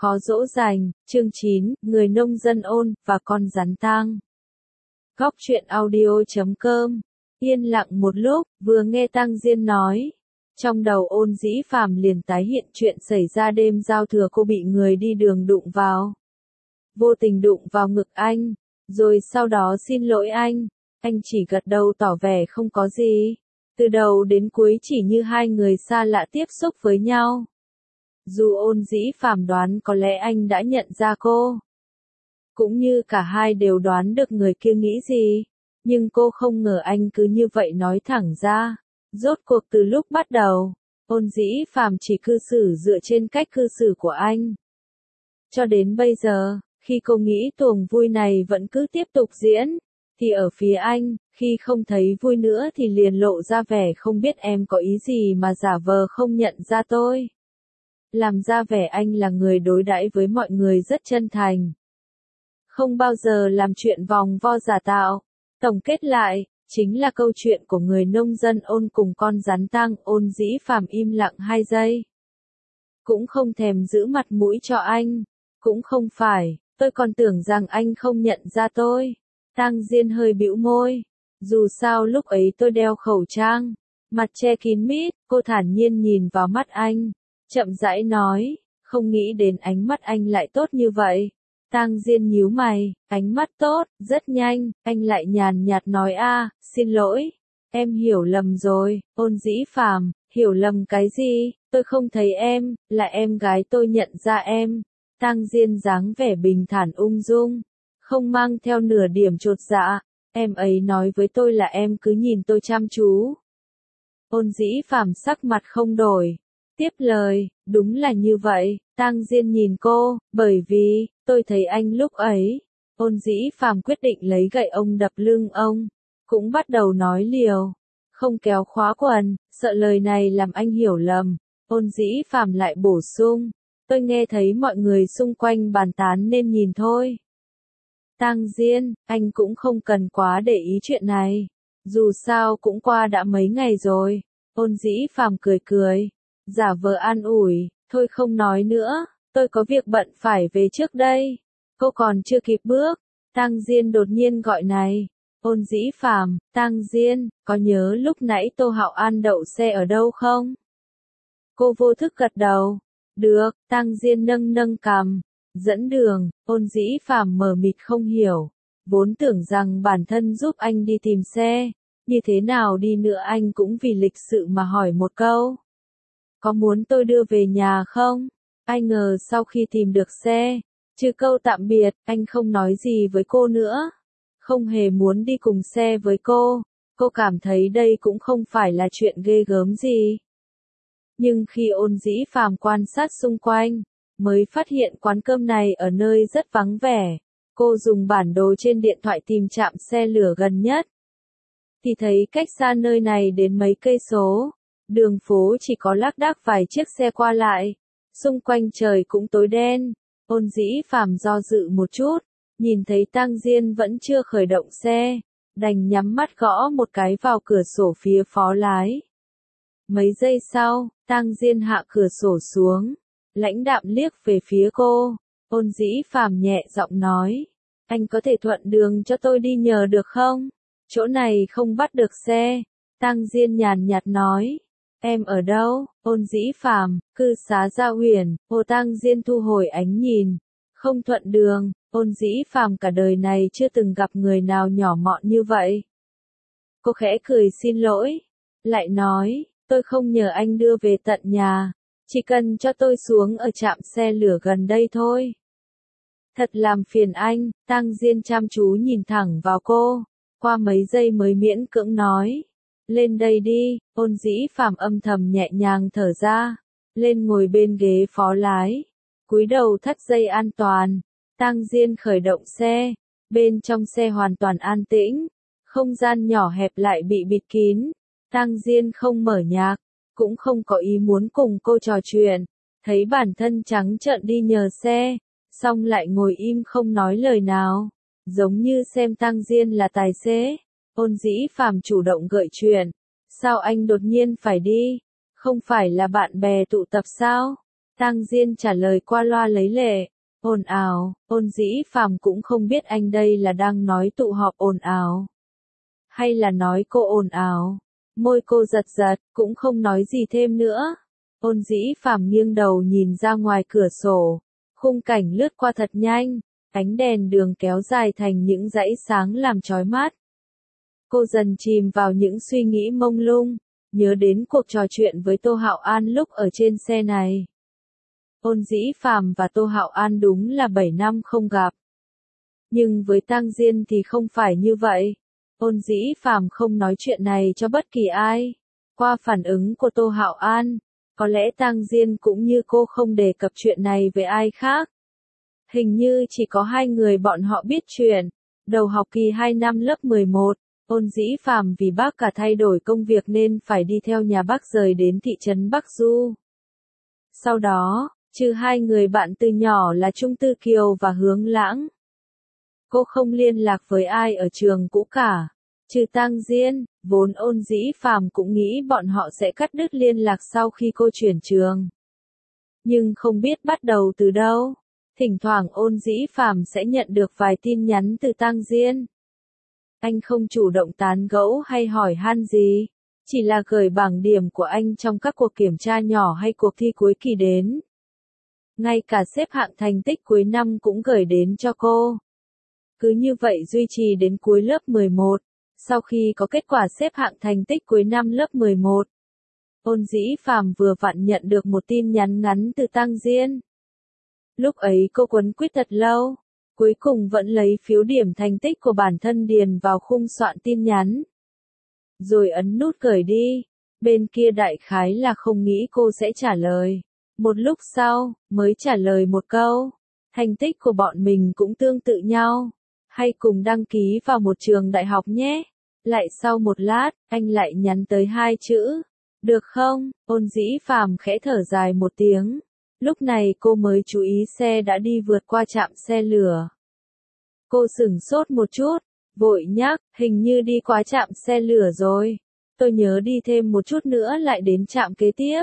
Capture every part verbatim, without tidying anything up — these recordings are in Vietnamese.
khó dỗ dành, chương chín, người nông dân ôn, và con rắn tang. Góc truyện audio chấm com. Yên lặng một lúc, vừa nghe Tang Diên nói. Trong đầu Ôn Dĩ Phàm liền tái hiện chuyện xảy ra đêm giao thừa cô bị người đi đường đụng vào. Vô tình đụng vào ngực anh, rồi sau đó xin lỗi anh. Anh chỉ gật đầu tỏ vẻ không có gì. Từ đầu đến cuối chỉ như hai người xa lạ tiếp xúc với nhau. Dù Ôn Dĩ Phàm đoán có lẽ anh đã nhận ra cô. Cũng như cả hai đều đoán được người kia nghĩ gì. Nhưng cô không ngờ anh cứ như vậy nói thẳng ra. Rốt cuộc từ lúc bắt đầu, Ôn Dĩ Phàm chỉ cư xử dựa trên cách cư xử của anh. Cho đến bây giờ, khi cô nghĩ tuồng vui này vẫn cứ tiếp tục diễn, thì ở phía anh, khi không thấy vui nữa thì liền lộ ra vẻ không biết em có ý gì mà giả vờ không nhận ra tôi. Làm ra vẻ anh là người đối đãi với mọi người rất chân thành. Không bao giờ làm chuyện vòng vo giả tạo. Tổng kết lại, chính là câu chuyện của người nông dân Ôn cùng con rắn tang. Ôn Dĩ Phàm im lặng hai giây. Cũng không thèm giữ mặt mũi cho anh. Cũng không phải, tôi còn tưởng rằng anh không nhận ra tôi. Tang Diên hơi bĩu môi. Dù sao lúc ấy tôi đeo khẩu trang, mặt che kín mít, cô thản nhiên nhìn vào mắt anh. Chậm rãi nói, không nghĩ đến ánh mắt anh lại tốt như vậy. Tang Diên nhíu mày, ánh mắt tốt, rất nhanh, anh lại nhàn nhạt nói a, xin lỗi, em hiểu lầm rồi. Ôn Dĩ Phàm, hiểu lầm cái gì, tôi không thấy em, là em gái tôi nhận ra em. Tang Diên dáng vẻ bình thản ung dung, không mang theo nửa điểm chột dạ, em ấy nói với tôi là em cứ nhìn tôi chăm chú. Ôn Dĩ Phàm sắc mặt không đổi. Tiếp lời, đúng là như vậy. Tang Diên nhìn cô, bởi vì, tôi thấy anh lúc ấy. Ôn Dĩ Phàm quyết định lấy gậy ông đập lưng ông. Cũng bắt đầu nói liều. Không kéo khóa quần, sợ lời này làm anh hiểu lầm. Ôn Dĩ Phàm lại bổ sung. Tôi nghe thấy mọi người xung quanh bàn tán nên nhìn thôi. Tang Diên, anh cũng không cần quá để ý chuyện này. Dù sao cũng qua đã mấy ngày rồi. Ôn Dĩ Phàm cười cười. Giả vờ an ủi, thôi không nói nữa, tôi có việc bận phải về trước đây. Cô còn chưa kịp bước, Tang Diên đột nhiên gọi này. Ôn Dĩ Phàm, Tang Diên, có nhớ lúc nãy Tô Hạo An đậu xe ở đâu không? Cô vô thức gật đầu. Được, Tang Diên nâng nâng cằm. Dẫn đường. Ôn Dĩ Phàm mờ mịt không hiểu. Vốn tưởng rằng bản thân giúp anh đi tìm xe. Như thế nào đi nữa anh cũng vì lịch sự mà hỏi một câu. Có muốn tôi đưa về nhà không? Ai ngờ sau khi tìm được xe, trừ câu tạm biệt, anh không nói gì với cô nữa. Không hề muốn đi cùng xe với cô. Cô cảm thấy đây cũng không phải là chuyện ghê gớm gì. Nhưng khi Ôn Dĩ Phàm quan sát xung quanh, mới phát hiện quán cơm này ở nơi rất vắng vẻ. Cô dùng bản đồ trên điện thoại tìm trạm xe lửa gần nhất. Thì thấy cách xa nơi này đến mấy cây số. Đường phố chỉ có lác đác vài chiếc xe qua lại. Xung quanh trời cũng tối đen. Ôn Dĩ Phàm do dự một chút. Nhìn thấy Tang Diên vẫn chưa khởi động xe. Đành nhắm mắt gõ một cái vào cửa sổ phía phó lái. Mấy giây sau, Tang Diên hạ cửa sổ xuống. Lãnh đạm liếc về phía cô. Ôn Dĩ Phàm nhẹ giọng nói. Anh có thể thuận đường cho tôi đi nhờ được không? Chỗ này không bắt được xe. Tang Diên nhàn nhạt nói. Em ở đâu? Ôn Dĩ Phàm, cư xá Gia Huyền. Hồ Tang Diên thu hồi ánh nhìn. Không thuận đường. Ôn Dĩ Phàm cả đời này chưa từng gặp người nào nhỏ mọn như vậy. Cô khẽ cười xin lỗi. Lại nói, tôi không nhờ anh đưa về tận nhà. Chỉ cần cho tôi xuống ở trạm xe lửa gần đây thôi. Thật làm phiền anh. Tang Diên chăm chú nhìn thẳng vào cô. Qua mấy giây mới miễn cưỡng nói. Lên đây đi. Ôn Dĩ Phàm âm thầm nhẹ nhàng thở ra. Lên ngồi bên ghế phó lái. Cúi đầu thắt dây an toàn. Tang Diên khởi động xe. Bên trong xe hoàn toàn an tĩnh. Không gian nhỏ hẹp lại bị bịt kín. Tang Diên không mở nhạc. Cũng không có ý muốn cùng cô trò chuyện. Thấy bản thân trắng trợn đi nhờ xe. Xong lại ngồi im không nói lời nào. Giống như xem Tang Diên là tài xế. Ôn Dĩ Phàm chủ động gợi chuyện. Sao anh đột nhiên phải đi? Không phải là bạn bè tụ tập sao? Tang Diên trả lời qua loa lấy lệ. Ồn ào, Ôn Dĩ Phàm cũng không biết anh đây là đang nói tụ họp ồn ào, hay là nói cô ồn ào. Môi cô giật giật, cũng không nói gì thêm nữa. Ôn Dĩ Phàm nghiêng đầu nhìn ra ngoài cửa sổ. Khung cảnh lướt qua thật nhanh, ánh đèn đường kéo dài thành những dãy sáng làm chói mắt. Cô dần chìm vào những suy nghĩ mông lung, nhớ đến cuộc trò chuyện với Tô Hạo An lúc ở trên xe này. Ôn Dĩ Phàm và Tô Hạo An đúng là bảy năm không gặp. Nhưng với Tang Diên thì không phải như vậy. Ôn Dĩ Phàm không nói chuyện này cho bất kỳ ai. Qua phản ứng của Tô Hạo An, có lẽ Tang Diên cũng như cô không đề cập chuyện này với ai khác. Hình như chỉ có hai người bọn họ biết chuyện. Đầu học kỳ hai năm lớp mười một, Ôn Dĩ Phàm vì bác cả thay đổi công việc nên phải đi theo nhà bác rời đến thị trấn Bắc Du. Sau đó, trừ hai người bạn từ nhỏ là Trung Tư Kiều và Hướng Lãng, cô không liên lạc với ai ở trường cũ cả. Trừ Tang Diên, vốn Ôn Dĩ Phàm cũng nghĩ bọn họ sẽ cắt đứt liên lạc sau khi cô chuyển trường. Nhưng không biết bắt đầu từ đâu, thỉnh thoảng Ôn Dĩ Phàm sẽ nhận được vài tin nhắn từ Tang Diên. Anh không chủ động tán gẫu hay hỏi han gì, chỉ là gửi bảng điểm của anh trong các cuộc kiểm tra nhỏ hay cuộc thi cuối kỳ đến. Ngay cả xếp hạng thành tích cuối năm cũng gửi đến cho cô. Cứ như vậy duy trì đến cuối lớp mười một. Sau khi có kết quả xếp hạng thành tích cuối năm lớp mười một, Ôn Dĩ Phàm vừa vặn nhận được một tin nhắn ngắn từ Tang Diên. Lúc ấy cô quấn quýt thật lâu, cuối cùng vẫn lấy phiếu điểm thành tích của bản thân điền vào khung soạn tin nhắn. Rồi ấn nút gửi đi, bên kia đại khái là không nghĩ cô sẽ trả lời. Một lúc sau, mới trả lời một câu, thành tích của bọn mình cũng tương tự nhau, hay cùng đăng ký vào một trường đại học nhé. Lại sau một lát, anh lại nhắn tới hai chữ, được không? Ôn Dĩ Phàm khẽ thở dài một tiếng. Lúc này cô mới chú ý xe đã đi vượt qua trạm xe lửa. Cô sửng sốt một chút, vội nhắc, hình như đi qua trạm xe lửa rồi. Tôi nhớ đi thêm một chút nữa lại đến trạm kế tiếp.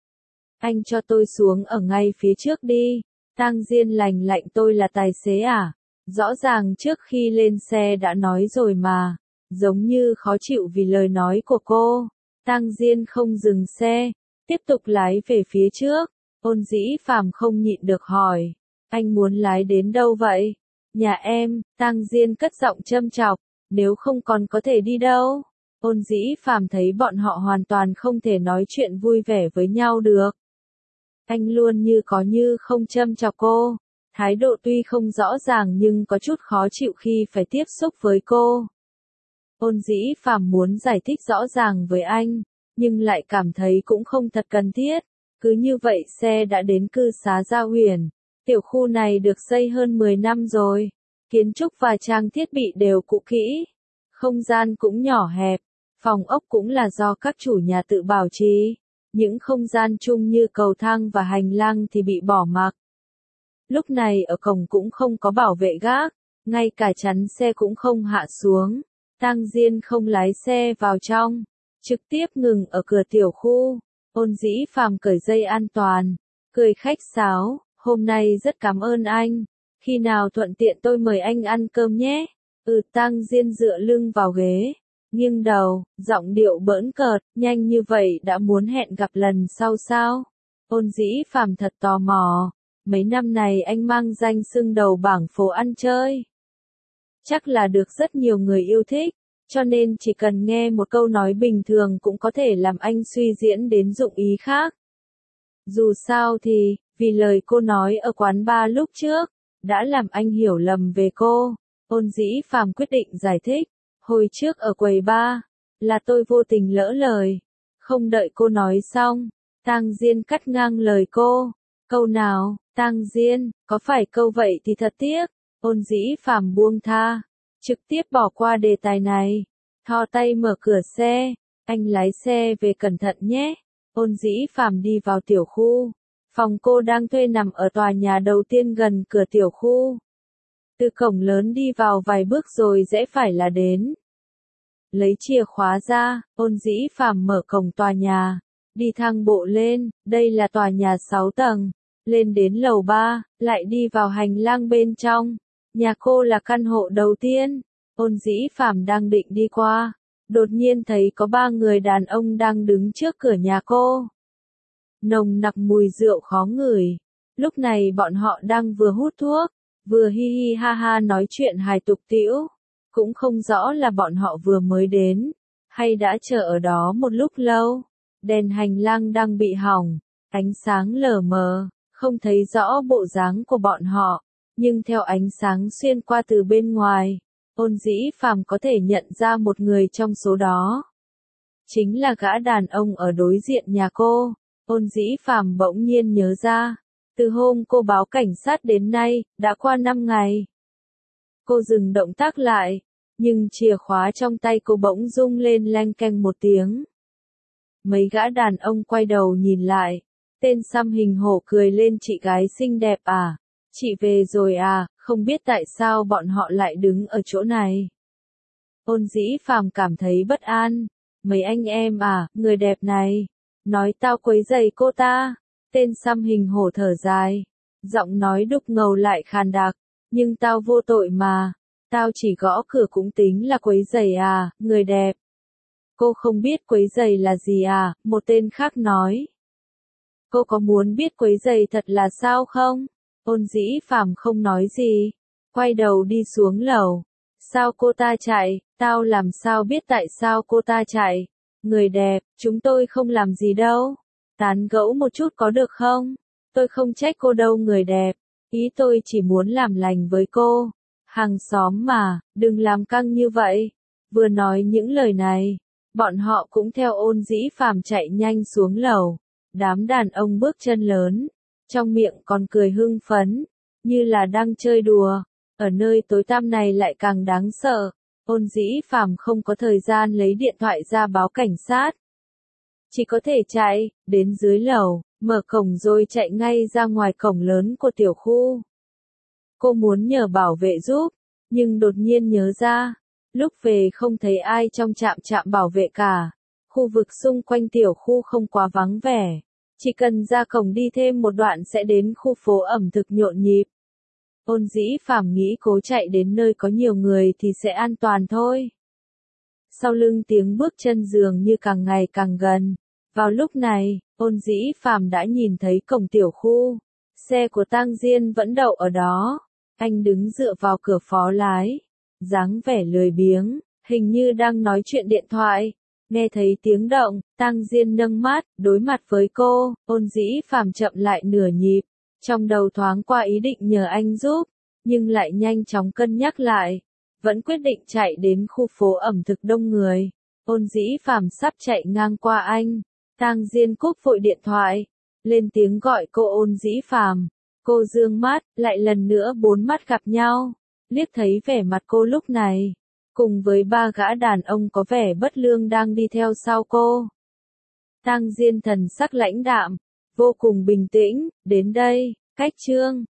Anh cho tôi xuống ở ngay phía trước đi. Tang Diên lành lạnh, tôi là tài xế à? Rõ ràng trước khi lên xe đã nói rồi mà. Giống như khó chịu vì lời nói của cô. Tang Diên không dừng xe, tiếp tục lái về phía trước. Ôn Dĩ Phàm không nhịn được hỏi, anh muốn lái đến đâu vậy? Nhà em. Tang Diên cất giọng châm chọc, nếu không còn có thể đi đâu? Ôn Dĩ Phàm thấy bọn họ hoàn toàn không thể nói chuyện vui vẻ với nhau được. Anh luôn như có như không châm chọc cô, thái độ tuy không rõ ràng nhưng có chút khó chịu khi phải tiếp xúc với cô. Ôn Dĩ Phàm muốn giải thích rõ ràng với anh, nhưng lại cảm thấy cũng không thật cần thiết. Cứ như vậy xe đã đến cư xá Gia Huyền. Tiểu khu này được xây hơn mười năm rồi. Kiến trúc và trang thiết bị đều cũ kỹ. Không gian cũng nhỏ hẹp. Phòng ốc cũng là do các chủ nhà tự bảo trì. Những không gian chung như cầu thang và hành lang thì bị bỏ mặc. Lúc này ở cổng cũng không có bảo vệ gác. Ngay cả chắn xe cũng không hạ xuống. Tang Diên không lái xe vào trong, trực tiếp ngừng ở cửa tiểu khu. Ôn Dĩ Phàm cởi dây an toàn, cười khách sáo, hôm nay rất cảm ơn anh, khi nào thuận tiện tôi mời anh ăn cơm nhé. Ừ. Tang Diên dựa lưng vào ghế, nghiêng đầu, giọng điệu bỡn cợt, nhanh như vậy đã muốn hẹn gặp lần sau sao? Ôn Dĩ Phàm thật tò mò, mấy năm này anh mang danh xưng đầu bảng phố ăn chơi. Chắc là được rất nhiều người yêu thích, cho nên chỉ cần nghe một câu nói bình thường cũng có thể làm anh suy diễn đến dụng ý khác. Dù sao thì, vì lời cô nói ở quán bar lúc trước, đã làm anh hiểu lầm về cô. Ôn Dĩ Phàm quyết định giải thích, hồi trước ở quầy bar, là tôi vô tình lỡ lời. Không đợi cô nói xong, Tang Diên cắt ngang lời cô. Câu nào? Tang Diên, có phải câu vậy thì thật tiếc. Ôn Dĩ Phàm buông tha, trực tiếp bỏ qua đề tài này, thò tay mở cửa xe, anh lái xe về cẩn thận nhé. Ôn Dĩ Phàm đi vào tiểu khu, phòng cô đang thuê nằm ở tòa nhà đầu tiên gần cửa tiểu khu. Từ cổng lớn đi vào vài bước rồi rẽ phải là đến. Lấy chìa khóa ra, Ôn Dĩ Phàm mở cổng tòa nhà, đi thang bộ lên, đây là tòa nhà sáu tầng, lên đến lầu ba, lại đi vào hành lang bên trong. Nhà cô là căn hộ đầu tiên. Ôn Dĩ Phàm đang định đi qua, đột nhiên thấy có ba người đàn ông đang đứng trước cửa nhà cô. Nồng nặc mùi rượu khó ngửi. Lúc này bọn họ đang vừa hút thuốc, vừa hi hi ha ha nói chuyện hài tục tĩu. Cũng không rõ là bọn họ vừa mới đến, hay đã chờ ở đó một lúc lâu. Đèn hành lang đang bị hỏng, ánh sáng lờ mờ, không thấy rõ bộ dáng của bọn họ. Nhưng theo ánh sáng xuyên qua từ bên ngoài, Ôn Dĩ Phàm có thể nhận ra một người trong số đó. Chính là gã đàn ông ở đối diện nhà cô. Ôn Dĩ Phàm bỗng nhiên nhớ ra, từ hôm cô báo cảnh sát đến nay, đã qua năm ngày. Cô dừng động tác lại, nhưng chìa khóa trong tay cô bỗng rung lên leng keng một tiếng. Mấy gã đàn ông quay đầu nhìn lại, tên xăm hình hổ cười lên, chị gái xinh đẹp à, chị về rồi à, không biết tại sao bọn họ lại đứng ở chỗ này. Ôn Dĩ Phàm cảm thấy bất an, mấy anh em à, người đẹp này, nói tao quấy rầy cô ta. Tên xăm hình hổ thở dài, giọng nói đục ngầu lại khàn đặc, nhưng tao vô tội mà, tao chỉ gõ cửa cũng tính là quấy rầy à, người đẹp. Cô không biết quấy rầy là gì à, một tên khác nói. Cô có muốn biết quấy rầy thật là sao không? Ôn Dĩ Phàm không nói gì, quay đầu đi xuống lầu. Sao cô ta chạy, tao làm sao biết tại sao cô ta chạy? Người đẹp, chúng tôi không làm gì đâu. Tán gẫu một chút có được không? Tôi không trách cô đâu người đẹp. Ý tôi chỉ muốn làm lành với cô. Hàng xóm mà, đừng làm căng như vậy. Vừa nói những lời này, bọn họ cũng theo Ôn Dĩ Phàm chạy nhanh xuống lầu. Đám đàn ông bước chân lớn, trong miệng còn cười hưng phấn, như là đang chơi đùa. Ở nơi tối tăm này lại càng đáng sợ. Ôn Dĩ Phàm không có thời gian lấy điện thoại ra báo cảnh sát. Chỉ có thể chạy, đến dưới lầu, mở cổng rồi chạy ngay ra ngoài cổng lớn của tiểu khu. Cô muốn nhờ bảo vệ giúp, nhưng đột nhiên nhớ ra, lúc về không thấy ai trong trạm trạm bảo vệ cả. Khu vực xung quanh tiểu khu không quá vắng vẻ, chỉ cần ra cổng đi thêm một đoạn sẽ đến khu phố ẩm thực nhộn nhịp. Ôn Dĩ Phàm nghĩ cố chạy đến nơi có nhiều người thì sẽ an toàn thôi. Sau lưng tiếng bước chân dường như càng ngày càng gần. Vào lúc này, Ôn Dĩ Phàm đã nhìn thấy cổng tiểu khu. Xe của Tang Diên vẫn đậu ở đó. Anh đứng dựa vào cửa phó lái, dáng vẻ lười biếng, hình như đang nói chuyện điện thoại. Nghe thấy tiếng động, Tang Diên nâng mắt, đối mặt với cô. Ôn Dĩ Phàm chậm lại nửa nhịp, trong đầu thoáng qua ý định nhờ anh giúp, nhưng lại nhanh chóng cân nhắc lại, vẫn quyết định chạy đến khu phố ẩm thực đông người. Ôn Dĩ Phàm sắp chạy ngang qua anh, Tang Diên cúp vội điện thoại, lên tiếng gọi cô Ôn Dĩ Phàm. Cô dương mắt, lại lần nữa bốn mắt gặp nhau, liếc thấy vẻ mặt cô lúc này, cùng với ba gã đàn ông có vẻ bất lương đang đi theo sau cô. Tang Diên thần sắc lãnh đạm, vô cùng bình tĩnh, đến đây, cách chương.